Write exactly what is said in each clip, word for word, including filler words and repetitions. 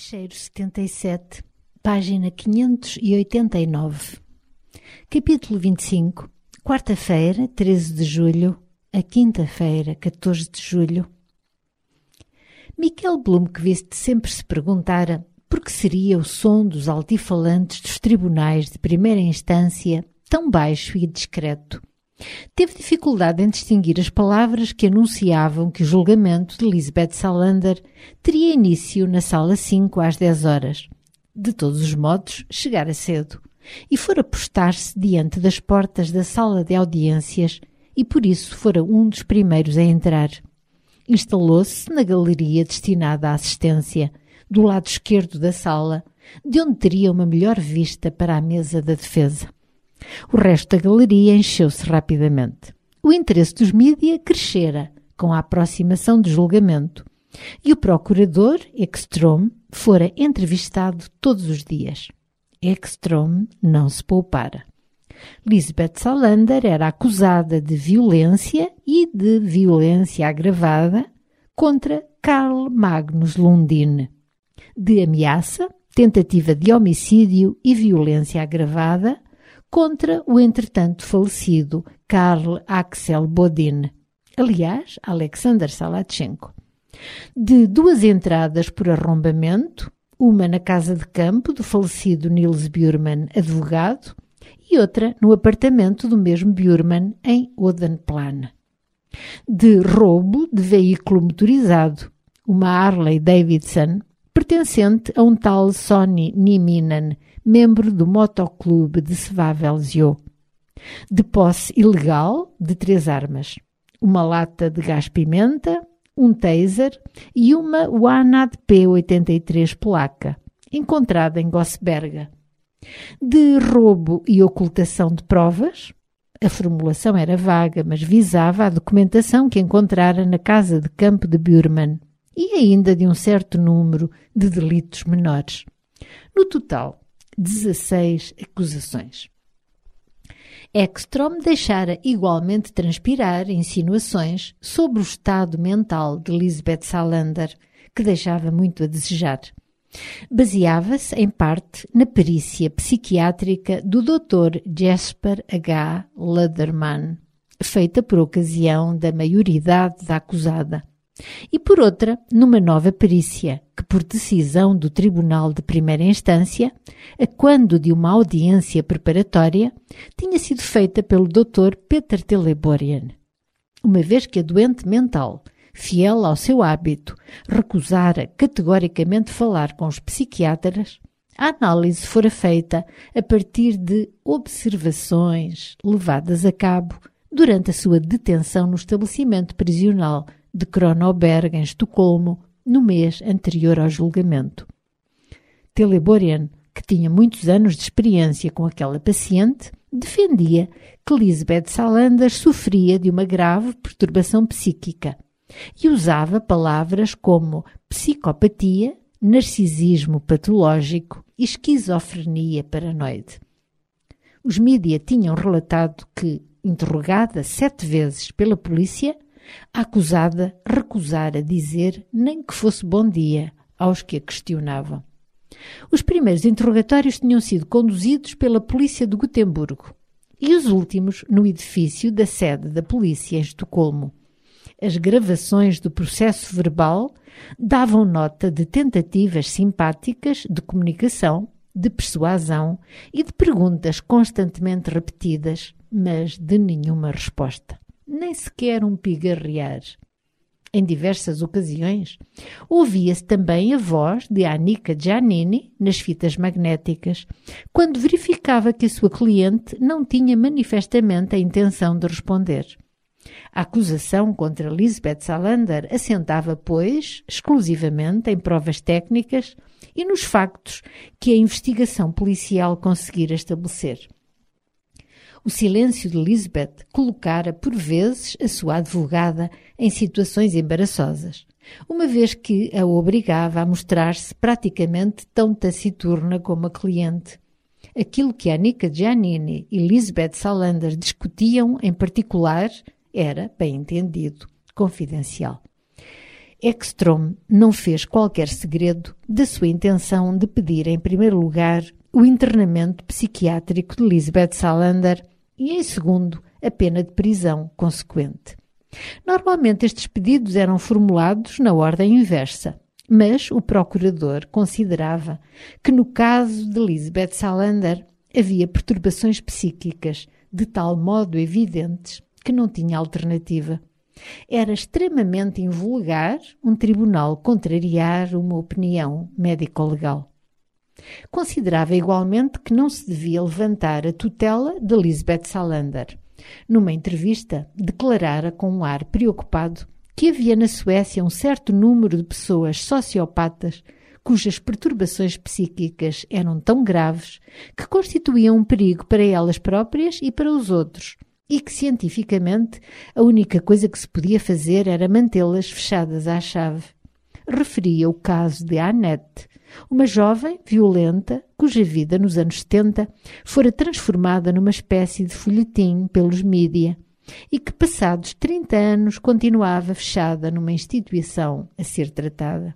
Fecheiro setenta e sete, página quinhentos e oitenta e nove. Capítulo vinte e cinco. Quarta-feira, treze de julho, a quinta-feira, catorze de julho. Michael Blomqvist sempre se perguntara por que seria o som dos altifalantes dos tribunais de primeira instância tão baixo e discreto. Teve dificuldade em distinguir as palavras que anunciavam que o julgamento de Lisbeth Salander teria início na sala cinco às dez horas. De todos os modos, chegara cedo e fora postar-se diante das portas da sala de audiências e por isso fora um dos primeiros a entrar. Instalou-se na galeria destinada à assistência, do lado esquerdo da sala, de onde teria uma melhor vista para a mesa da defesa. O resto da galeria encheu-se rapidamente. O interesse dos mídia crescera com a aproximação do julgamento e o procurador, Ekström, fora entrevistado todos os dias. Ekström não se poupara. Lisbeth Salander era acusada de violência e de violência agravada contra Carl Magnus Lundin, de ameaça, tentativa de homicídio e violência agravada contra o entretanto falecido Karl Axel Bodin, aliás, Alexander Salatchenko, de duas entradas por arrombamento, uma na casa de campo do falecido Nils Bjurman, advogado, e outra no apartamento do mesmo Bjurman em Odenplan, de roubo de veículo motorizado, uma Harley Davidson, pertencente a um tal Sonny Nieminen, membro do motoclube de Svavelzio, de posse ilegal de três armas, uma lata de gás-pimenta, um taser e uma Wanad P oitenta e três polaca, encontrada em Gossberga. De roubo e ocultação de provas, a formulação era vaga, mas visava a documentação que encontrara na casa de campo de Bjurman e ainda de um certo número de delitos menores. No total, dezasseis acusações. Ekström deixara igualmente transpirar insinuações sobre o estado mental de Lisbeth Salander, que deixava muito a desejar. Baseava-se, em parte, na perícia psiquiátrica do doutor Jesper H. Lederman, feita por ocasião da maioridade da acusada, e por outra, numa nova perícia, que por decisão do Tribunal de Primeira Instância, a quando de uma audiência preparatória, tinha sido feita pelo doutor Peter Teleborian. Uma vez que a doente mental, fiel ao seu hábito, recusara categoricamente falar com os psiquiatras, a análise fora feita a partir de observações levadas a cabo durante a sua detenção no estabelecimento prisional de Kronoberg, em Estocolmo, no mês anterior ao julgamento. Teleborian, que tinha muitos anos de experiência com aquela paciente, defendia que Lisbeth Salander sofria de uma grave perturbação psíquica e usava palavras como psicopatia, narcisismo patológico e esquizofrenia paranoide. Os mídia tinham relatado que, interrogada sete vezes pela polícia, a acusada recusara dizer nem que fosse bom dia aos que a questionavam. Os primeiros interrogatórios tinham sido conduzidos pela polícia de Gotemburgo e os últimos no edifício da sede da polícia em Estocolmo. As gravações do processo verbal davam nota de tentativas simpáticas de comunicação, de persuasão e de perguntas constantemente repetidas, mas de nenhuma resposta. Nem sequer um pigarrear. Em diversas ocasiões, ouvia-se também a voz de Annika Giannini nas fitas magnéticas, quando verificava que a sua cliente não tinha manifestamente a intenção de responder. A acusação contra Lisbeth Salander assentava, pois, exclusivamente em provas técnicas e nos factos que a investigação policial conseguira estabelecer. O silêncio de Lisbeth colocara, por vezes, a sua advogada em situações embaraçosas, uma vez que a obrigava a mostrar-se praticamente tão taciturna como a cliente. Aquilo que Annika Giannini e Lisbeth Salander discutiam em particular era, bem entendido, confidencial. Ekstrom não fez qualquer segredo da sua intenção de pedir, em primeiro lugar, o internamento psiquiátrico de Lisbeth Salander e, em segundo, a pena de prisão consequente. Normalmente estes pedidos eram formulados na ordem inversa, mas o procurador considerava que no caso de Lisbeth Salander havia perturbações psíquicas de tal modo evidentes que não tinha alternativa. Era extremamente invulgar um tribunal contrariar uma opinião médico-legal. Considerava igualmente que não se devia levantar a tutela de Lisbeth Salander. Numa entrevista, declarara com um ar preocupado que havia na Suécia um certo número de pessoas sociopatas cujas perturbações psíquicas eram tão graves que constituíam um perigo para elas próprias e para os outros, e que, cientificamente, a única coisa que se podia fazer era mantê-las fechadas à chave. Referia o caso de Annette, uma jovem violenta cuja vida nos anos setenta fora transformada numa espécie de folhetim pelos mídia e que, passados trinta anos, continuava fechada numa instituição a ser tratada.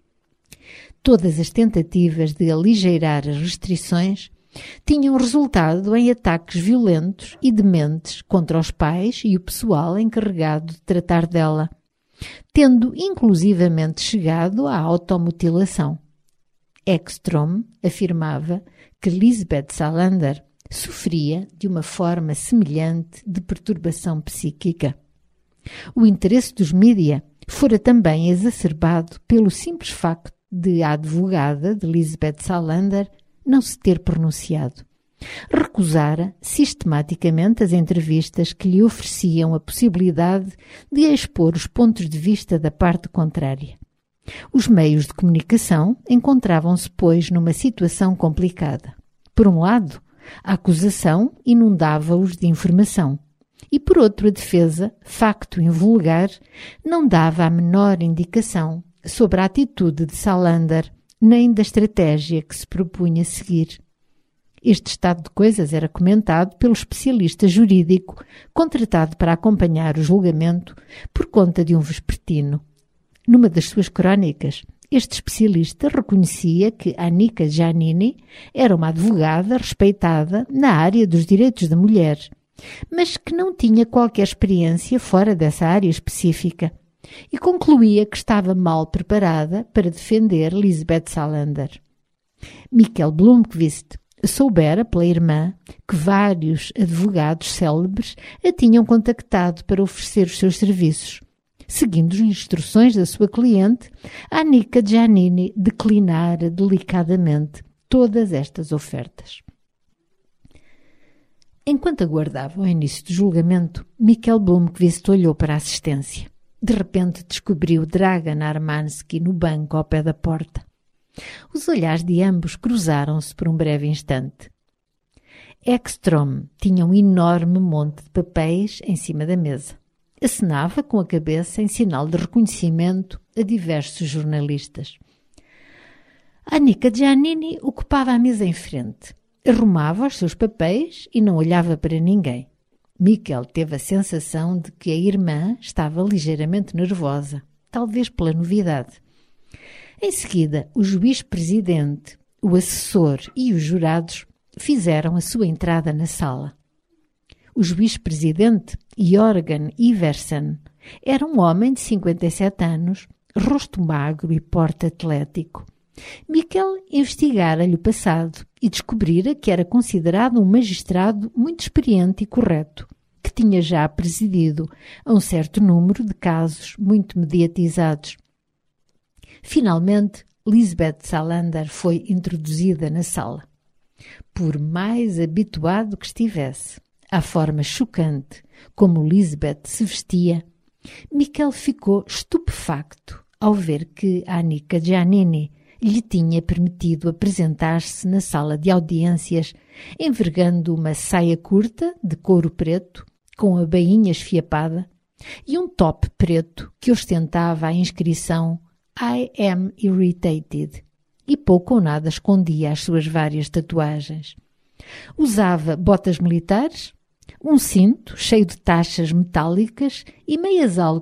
Todas as tentativas de aligeirar as restrições tinham resultado em ataques violentos e dementes contra os pais e o pessoal encarregado de tratar dela, tendo inclusivamente chegado à automutilação. Ekstrom afirmava que Lisbeth Salander sofria de uma forma semelhante de perturbação psíquica. O interesse dos mídia fora também exacerbado pelo simples facto de a advogada de Lisbeth Salander não se ter pronunciado. Recusara sistematicamente as entrevistas que lhe ofereciam a possibilidade de expor os pontos de vista da parte contrária. Os meios de comunicação encontravam-se, pois, numa situação complicada. Por um lado, a acusação inundava-os de informação e, por outro, a defesa, facto invulgar, não dava a menor indicação sobre a atitude de Salander nem da estratégia que se propunha seguir. Este estado de coisas era comentado pelo especialista jurídico contratado para acompanhar o julgamento por conta de um vespertino. Numa das suas crónicas, este especialista reconhecia que Annika Giannini era uma advogada respeitada na área dos direitos da mulher, mas que não tinha qualquer experiência fora dessa área específica, e concluía que estava mal preparada para defender Lisbeth Salander. Michael Blomqvist soubera pela irmã que vários advogados célebres a tinham contactado para oferecer os seus serviços. Seguindo as instruções da sua cliente, Annika Giannini declinara delicadamente todas estas ofertas. Enquanto aguardava o início do julgamento, Michael Blomqvist olhou para a assistência. De repente descobriu Dragan Armansky no banco ao pé da porta. Os olhares de ambos cruzaram-se por um breve instante. Ekstrom tinha um enorme monte de papéis em cima da mesa. Acenava com a cabeça em sinal de reconhecimento a diversos jornalistas. Annika Giannini ocupava a mesa em frente. Arrumava os seus papéis e não olhava para ninguém. Michael teve a sensação de que a irmã estava ligeiramente nervosa, talvez pela novidade. Em seguida, o juiz-presidente, o assessor e os jurados fizeram a sua entrada na sala. O juiz-presidente, Jörgen Iversen, era um homem de cinquenta e sete anos, rosto magro e porte atlético. Michael investigara-lhe o passado e descobrira que era considerado um magistrado muito experiente e correto, que tinha já presidido a um certo número de casos muito mediatizados. Finalmente, Lisbeth Salander foi introduzida na sala. Por mais habituado que estivesse à forma chocante como Lisbeth se vestia, Michael ficou estupefacto ao ver que Annika Giannini lhe tinha permitido apresentar-se na sala de audiências envergando uma saia curta de couro preto com a bainha esfiapada e um top preto que ostentava a inscrição I am irritated e pouco ou nada escondia as suas várias tatuagens. Usava botas militares, um cinto cheio de taxas metálicas e meias altas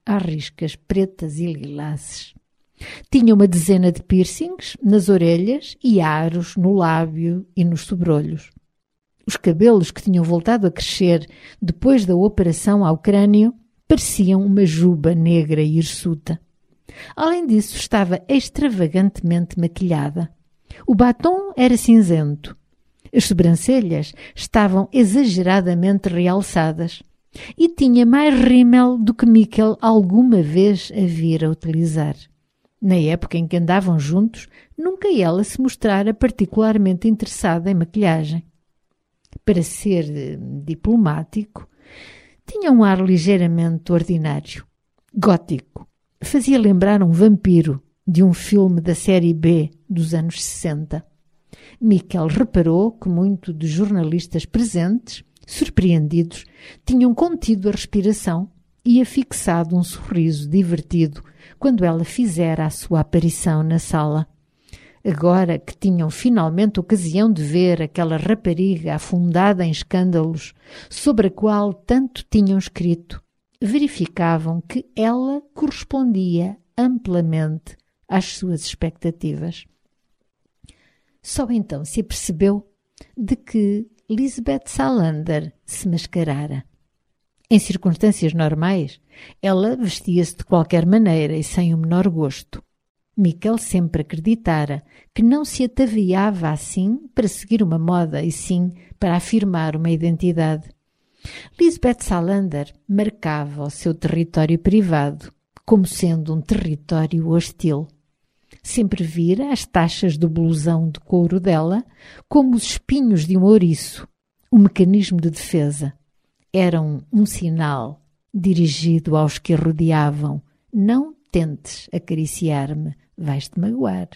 às riscas pretas e lilazes. Tinha uma dezena de piercings nas orelhas e aros no lábio e nos sobrolhos. Os cabelos que tinham voltado a crescer depois da operação ao crânio pareciam uma juba negra e hirsuta. Além disso, estava extravagantemente maquilhada. O batom era cinzento. As sobrancelhas estavam exageradamente realçadas e tinha mais rímel do que Mikkel alguma vez a vira utilizar. Na época em que andavam juntos, nunca ela se mostrara particularmente interessada em maquilhagem. Para ser diplomático, tinha um ar ligeiramente ordinário, gótico. Fazia lembrar um vampiro de um filme da série B dos anos sessenta. Mikkel reparou que muitos dos jornalistas presentes, surpreendidos, tinham contido a respiração e afixado um sorriso divertido quando ela fizera a sua aparição na sala. Agora que tinham finalmente ocasião de ver aquela rapariga afundada em escândalos sobre a qual tanto tinham escrito, verificavam que ela correspondia amplamente às suas expectativas. Só então se apercebeu de que Lisbeth Salander se mascarara. Em circunstâncias normais, ela vestia-se de qualquer maneira e sem o menor gosto. Mikkel sempre acreditara que não se ataviava assim para seguir uma moda, e sim para afirmar uma identidade. Lisbeth Salander marcava o seu território privado como sendo um território hostil. Sempre vira as taxas do blusão de couro dela como os espinhos de um ouriço, um mecanismo de defesa. Eram um sinal dirigido aos que a rodeavam. Não tentes acariciar-me, vais-te magoar.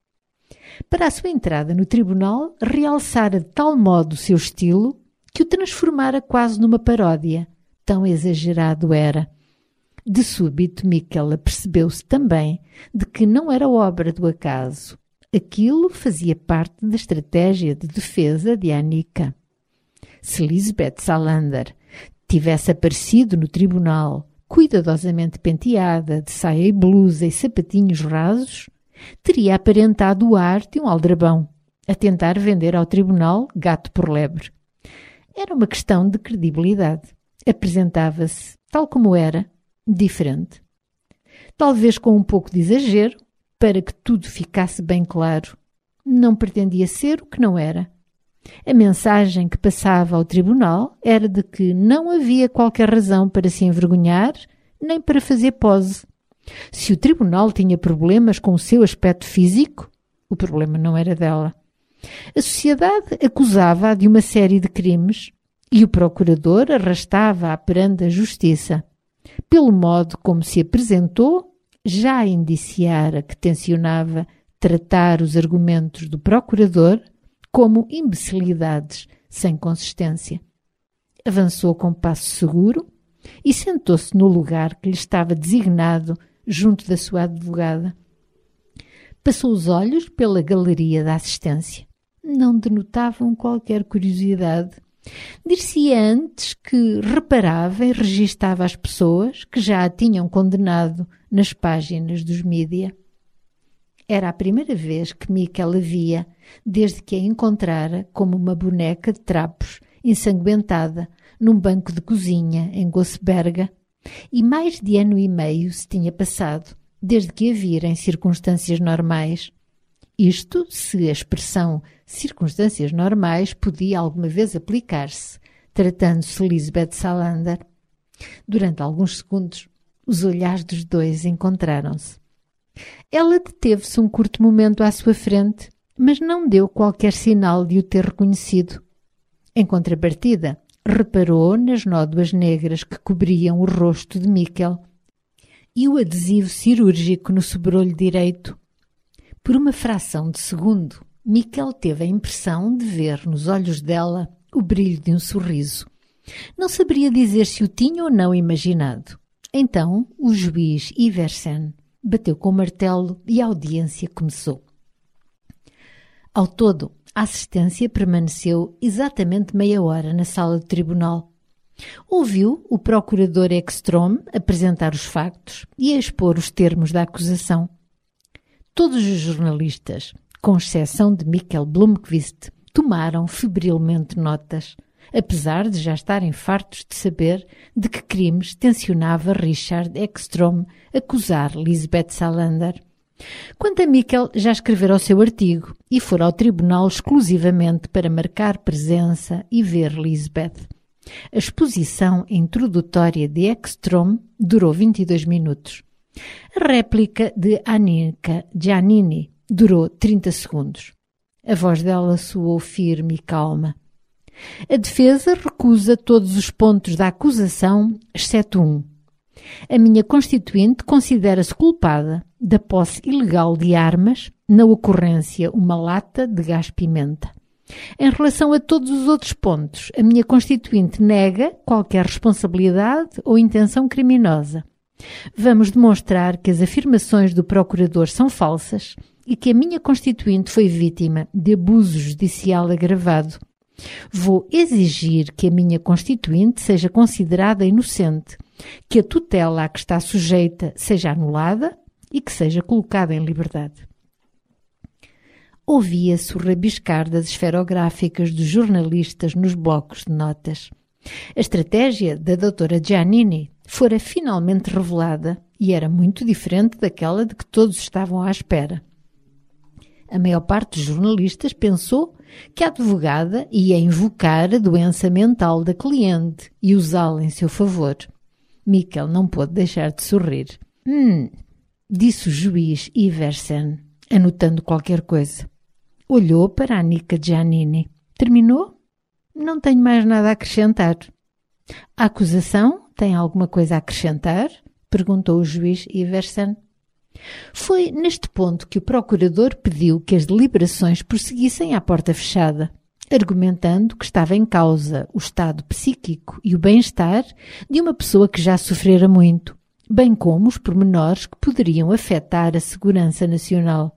Para a sua entrada no tribunal, realçara de tal modo o seu estilo que o transformara quase numa paródia. Tão exagerado era. De súbito, Mikkel apercebeu-se também de que não era obra do acaso. Aquilo fazia parte da estratégia de defesa de Annika. Se Lisbeth Salander tivesse aparecido no tribunal, cuidadosamente penteada, de saia e blusa e sapatinhos rasos, teria aparentado o ar de um aldrabão, a tentar vender ao tribunal gato por lebre. Era uma questão de credibilidade. Apresentava-se, tal como era, diferente. Talvez com um pouco de exagero, para que tudo ficasse bem claro. Não pretendia ser o que não era. A mensagem que passava ao tribunal era de que não havia qualquer razão para se envergonhar, nem para fazer pose. Se o tribunal tinha problemas com o seu aspecto físico, o problema não era dela. A sociedade acusava-a de uma série de crimes e o procurador arrastava-a perante a justiça. Pelo modo como se apresentou, já indiciara que tencionava tratar os argumentos do procurador como imbecilidades sem consistência. Avançou com passo seguro e sentou-se no lugar que lhe estava designado junto da sua advogada. Passou os olhos pela galeria da assistência. Não denotavam qualquer curiosidade. Dir-se-ia antes que reparava e registava as pessoas que já a tinham condenado nas páginas dos mídia. Era a primeira vez que Mikkel a via, desde que a encontrara como uma boneca de trapos, ensanguentada, num banco de cozinha em Gosberga, e mais de ano e meio se tinha passado, desde que a vira em circunstâncias normais. Isto se a expressão circunstâncias normais podia alguma vez aplicar-se, tratando-se Lisbeth Salander. Durante alguns segundos, os olhares dos dois encontraram-se. Ela deteve-se um curto momento à sua frente, mas não deu qualquer sinal de o ter reconhecido. Em contrapartida, reparou nas nódoas negras que cobriam o rosto de Mikkel e o adesivo cirúrgico no sobrolho direito. Por uma fração de segundo, Mikkel teve a impressão de ver nos olhos dela o brilho de um sorriso. Não saberia dizer se o tinha ou não imaginado. Então, o juiz Iversen bateu com o martelo e a audiência começou. Ao todo, a assistência permaneceu exatamente meia hora na sala do tribunal. Ouviu o procurador Ekström apresentar os factos e expor os termos da acusação. Todos os jornalistas, com exceção de Mikael Blomqvist, tomaram febrilmente notas, apesar de já estarem fartos de saber de que crimes tencionava Richard Ekström acusar Lisbeth Salander. Quanto a Mikael, já escrevera o seu artigo e fora ao tribunal exclusivamente para marcar presença e ver Lisbeth. A exposição introdutória de Ekström durou vinte e dois minutos. A réplica de Annika Giannini durou trinta segundos. A voz dela soou firme e calma. A defesa recusa todos os pontos da acusação, exceto um. A minha constituinte considera-se culpada da posse ilegal de armas, na ocorrência uma lata de gás-pimenta. Em relação a todos os outros pontos, a minha constituinte nega qualquer responsabilidade ou intenção criminosa. Vamos demonstrar que as afirmações do procurador são falsas e que a minha constituinte foi vítima de abuso judicial agravado. Vou exigir que a minha constituinte seja considerada inocente, que a tutela a que está sujeita seja anulada e que seja colocada em liberdade. Ouvia-se o rabiscar das esferográficas dos jornalistas nos blocos de notas. A estratégia da doutora Giannini fora finalmente revelada e era muito diferente daquela de que todos estavam à espera. A maior parte dos jornalistas pensou que a advogada ia invocar a doença mental da cliente e usá-la em seu favor. Mikael não pôde deixar de sorrir. Hum, disse o juiz Iversen, anotando qualquer coisa. Olhou para Annika Giannini. Terminou? Não tenho mais nada a acrescentar. A acusação tem alguma coisa a acrescentar? Perguntou o juiz Iversen. Foi neste ponto que o procurador pediu que as deliberações prosseguissem à porta fechada, argumentando que estava em causa o estado psíquico e o bem-estar de uma pessoa que já sofrera muito, bem como os pormenores que poderiam afetar a segurança nacional.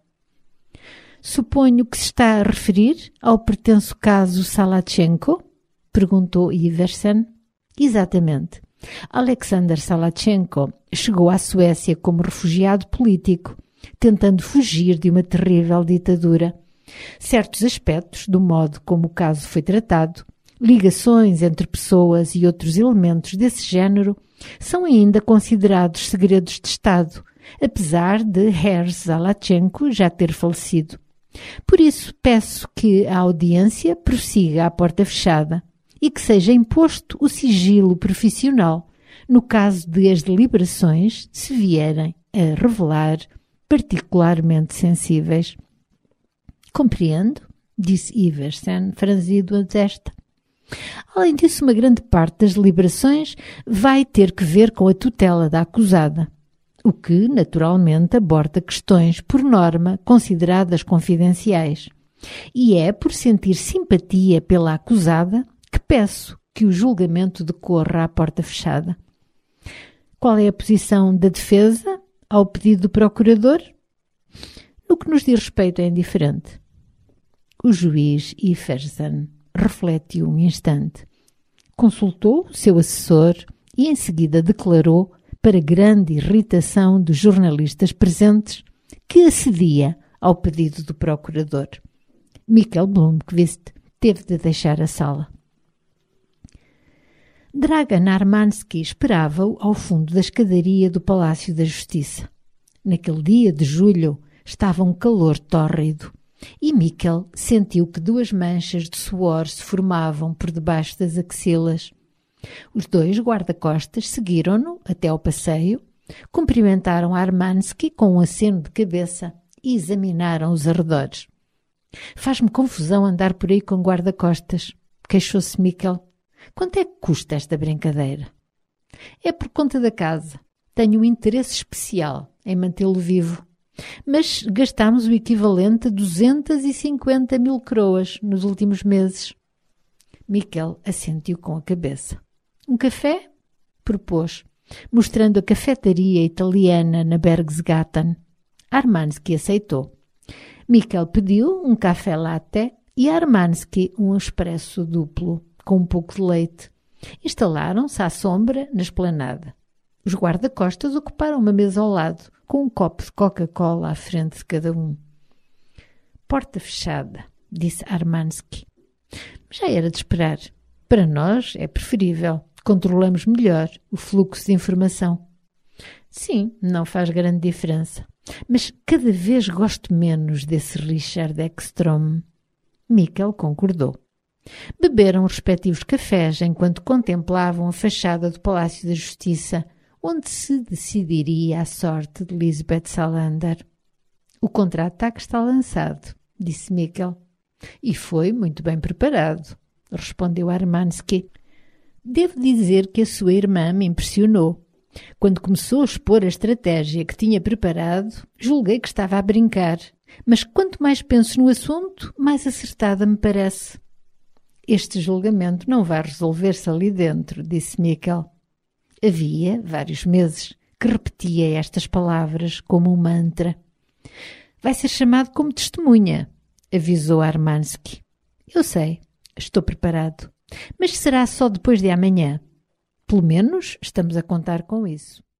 Suponho que se está a referir ao pretenso caso Salachenko? Perguntou Iversen. Exatamente. Alexander Salachenko chegou à Suécia como refugiado político, tentando fugir de uma terrível ditadura. Certos aspectos do modo como o caso foi tratado, ligações entre pessoas e outros elementos desse género, são ainda considerados segredos de Estado, apesar de Herr Salachenko já ter falecido. Por isso peço que a audiência prossiga à porta fechada e que seja imposto o sigilo profissional no caso de as deliberações se vierem a revelar particularmente sensíveis. Compreendo, disse Iversen, franzido a testa. Além disso, uma grande parte das deliberações vai ter que ver com a tutela da acusada, o que, naturalmente, aborda questões, por norma, consideradas confidenciais. E é por sentir simpatia pela acusada que peço que o julgamento decorra à porta fechada. Qual é a posição da defesa ao pedido do procurador? No que nos diz respeito é indiferente. O juiz Iversen refletiu um instante, consultou o seu assessor e em seguida declarou, para grande irritação dos jornalistas presentes, que acedia ao pedido do procurador. Mikael Blomqvist teve de deixar a sala. Dragan Armansky esperava-o ao fundo da escadaria do Palácio da Justiça. Naquele dia de julho estava um calor tórrido e Mikael sentiu que duas manchas de suor se formavam por debaixo das axilas. Os dois guarda-costas seguiram-no até ao passeio, cumprimentaram Armansky com um aceno de cabeça e examinaram os arredores. Faz-me confusão andar por aí com guarda-costas, queixou-se Mikael. Quanto é que custa esta brincadeira? É por conta da casa. Tenho um interesse especial em mantê-lo vivo. Mas gastámos o equivalente a duzentas e cinquenta mil croas nos últimos meses. Mikael assentiu com a cabeça. Um café? Propôs, mostrando a cafetaria italiana na Bergsgatan. Armansky aceitou. Mikael pediu um café latte e Armansky um expresso duplo, com um pouco de leite. Instalaram-se à sombra na esplanada. Os guarda-costas ocuparam uma mesa ao lado, com um copo de Coca-Cola à frente de cada um. Porta fechada, disse Armansky. Já era de esperar. Para nós é preferível. Controlamos melhor o fluxo de informação. Sim, não faz grande diferença. Mas cada vez gosto menos desse Richard Ekstrom. Mikkel concordou. Beberam os respectivos cafés enquanto contemplavam a fachada do Palácio da Justiça, onde se decidiria a sorte de Lisbeth Salander. O contra-ataque está lançado, disse Mikkel. E foi muito bem preparado, respondeu Armansky. Devo dizer que a sua irmã me impressionou. Quando começou a expor a estratégia que tinha preparado, julguei que estava a brincar. Mas quanto mais penso no assunto, mais acertada me parece. Este julgamento não vai resolver-se ali dentro, disse Mikkel. Havia vários meses que repetia estas palavras como um mantra. Vai ser chamado como testemunha, avisou Armansky. Eu sei, estou preparado. Mas será só depois de amanhã. Pelo menos estamos a contar com isso.